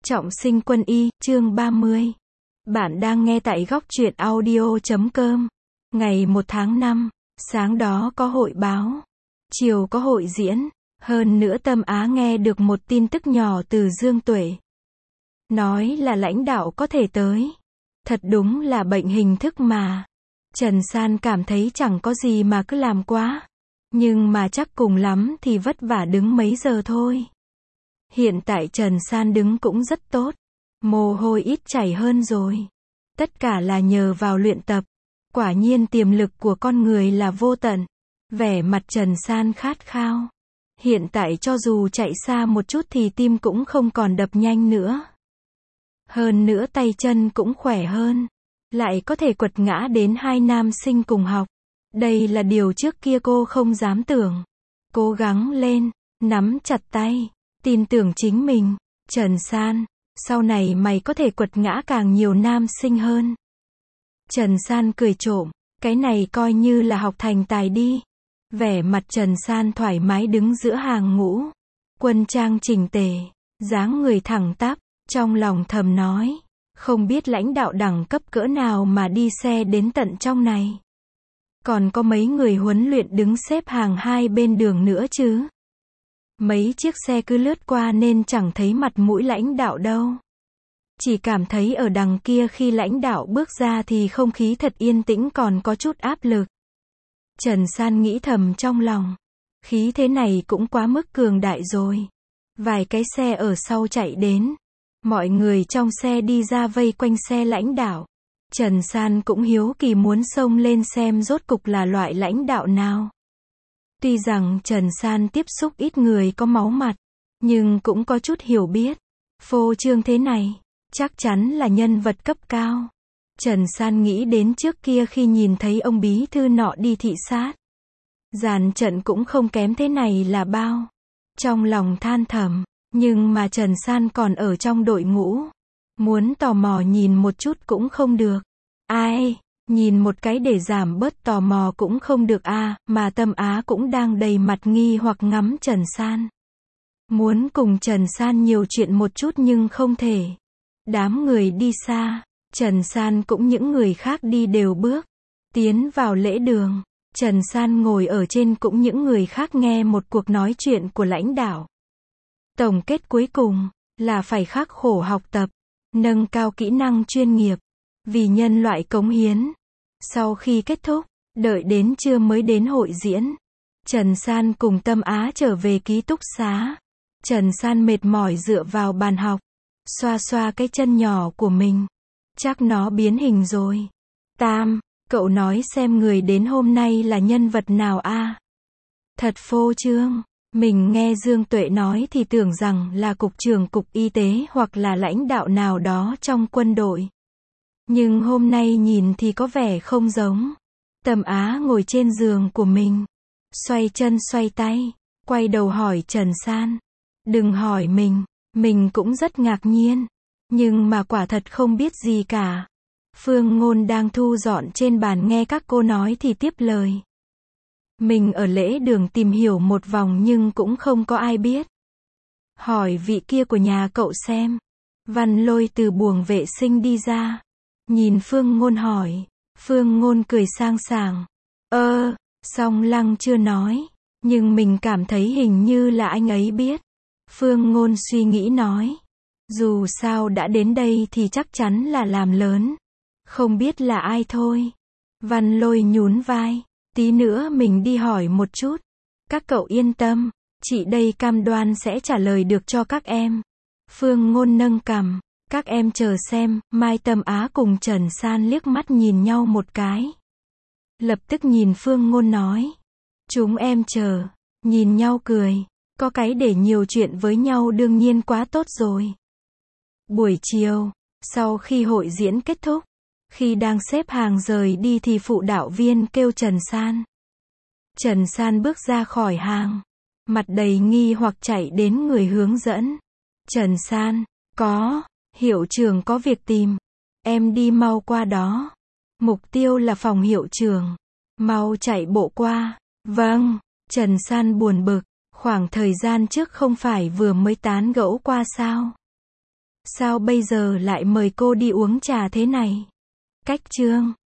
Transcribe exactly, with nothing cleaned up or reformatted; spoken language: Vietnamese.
Trọng sinh quân y, chương ba mươi. Bạn đang nghe tại góc truyện audio chấm com. Ngày một tháng năm, sáng đó có hội báo, chiều có hội diễn, hơn nữa Tâm Á nghe được một tin tức nhỏ từ Dương Tuệ. Nói là lãnh đạo có thể tới. Thật đúng là bệnh hình thức mà. Trần San cảm thấy chẳng có gì mà cứ làm quá. Nhưng mà chắc cùng lắm thì vất vả đứng mấy giờ thôi. Hiện tại Trần San đứng cũng rất tốt. Mồ hôi ít chảy hơn rồi. Tất cả là nhờ vào luyện tập. Quả nhiên tiềm lực của con người là vô tận. Vẻ mặt Trần San khát khao. Hiện tại cho dù chạy xa một chút thì tim cũng không còn đập nhanh nữa. Hơn nữa tay chân cũng khỏe hơn. Lại có thể quật ngã đến hai nam sinh cùng học. Đây là điều trước kia cô không dám tưởng. Cố gắng lên, nắm chặt tay, tin tưởng chính mình. Trần San, sau này mày có thể quật ngã càng nhiều nam sinh hơn. Trần San cười trộm, cái này coi như là học thành tài đi. Vẻ mặt Trần San thoải mái đứng giữa hàng ngũ. Quân trang chỉnh tề, dáng người thẳng tắp, trong lòng thầm nói, không biết lãnh đạo đẳng cấp cỡ nào mà đi xe đến tận trong này. Còn có mấy người huấn luyện đứng xếp hàng hai bên đường nữa chứ. Mấy chiếc xe cứ lướt qua nên chẳng thấy mặt mũi lãnh đạo đâu. Chỉ cảm thấy ở đằng kia khi lãnh đạo bước ra thì không khí thật yên tĩnh còn có chút áp lực. Trần San nghĩ thầm trong lòng. Khí thế này cũng quá mức cường đại rồi. Vài cái xe ở sau chạy đến. Mọi người trong xe đi ra vây quanh xe lãnh đạo. Trần San cũng hiếu kỳ muốn xông lên xem rốt cục là loại lãnh đạo nào. Tuy rằng Trần San tiếp xúc ít người có máu mặt, nhưng cũng có chút hiểu biết. Phô trương thế này, chắc chắn là nhân vật cấp cao. Trần San nghĩ đến trước kia khi nhìn thấy ông bí thư nọ đi thị sát. Dàn trận cũng không kém thế này là bao. Trong lòng than thầm, nhưng mà Trần San còn ở trong đội ngũ. Muốn tò mò nhìn một chút cũng không được. Ai, nhìn một cái để giảm bớt tò mò cũng không được à, mà Tâm Á cũng đang đầy mặt nghi hoặc ngắm Trần San. Muốn cùng Trần San nhiều chuyện một chút nhưng không thể. Đám người đi xa, Trần San cũng những người khác đi đều bước. Tiến vào lễ đường, Trần San ngồi ở trên cũng những người khác nghe một cuộc nói chuyện của lãnh đạo. Tổng kết cuối cùng, là phải khắc khổ học tập, nâng cao kỹ năng chuyên nghiệp, vì nhân loại cống hiến. Sau khi kết thúc, đợi đến trưa mới đến hội diễn. Trần San cùng Tâm Á trở về ký túc xá. Trần San mệt mỏi dựa vào bàn học, xoa xoa cái chân nhỏ của mình. Chắc nó biến hình rồi. Tam, cậu nói xem người đến hôm nay là nhân vật nào a? À? Thật phô trương. Mình nghe Dương Tuệ nói thì tưởng rằng là cục trưởng cục y tế hoặc là lãnh đạo nào đó trong quân đội. Nhưng hôm nay nhìn thì có vẻ không giống. Tâm Á ngồi trên giường của mình, xoay chân xoay tay, quay đầu hỏi Trần San. Đừng hỏi mình, mình cũng rất ngạc nhiên. Nhưng mà quả thật không biết gì cả. Phương Ngôn đang thu dọn trên bàn nghe các cô nói thì tiếp lời. Mình ở lễ đường tìm hiểu một vòng nhưng cũng không có ai biết. Hỏi vị kia của nhà cậu xem. Văn Lôi từ buồng vệ sinh đi ra. Nhìn Phương Ngôn hỏi. Phương Ngôn cười sang sảng. Ơ, song Lăng chưa nói. Nhưng mình cảm thấy hình như là anh ấy biết. Phương Ngôn suy nghĩ nói. Dù sao đã đến đây thì chắc chắn là làm lớn. Không biết là ai thôi. Văn Lôi nhún vai. Tí nữa mình đi hỏi một chút. Các cậu yên tâm, chị đây cam đoan sẽ trả lời được cho các em. Phương Ngôn nâng cằm. Các em chờ xem. Mai Tâm Á cùng Trần San liếc mắt nhìn nhau một cái. Lập tức nhìn Phương Ngôn nói. Chúng em chờ. Nhìn nhau cười. Có cái để nhiều chuyện với nhau đương nhiên quá tốt rồi. Buổi chiều, sau khi hội diễn kết thúc, khi đang xếp hàng rời đi thì phụ đạo viên kêu Trần San. Trần San bước ra khỏi hàng, mặt đầy nghi hoặc chạy đến người hướng dẫn. Trần San, có, hiệu trưởng có việc tìm. Em đi mau qua đó. Mục tiêu là phòng hiệu trưởng. Mau chạy bộ qua. Vâng, Trần San buồn bực, khoảng thời gian trước không phải vừa mới tán gẫu qua sao? Sao bây giờ lại mời cô đi uống trà thế này? Cách chương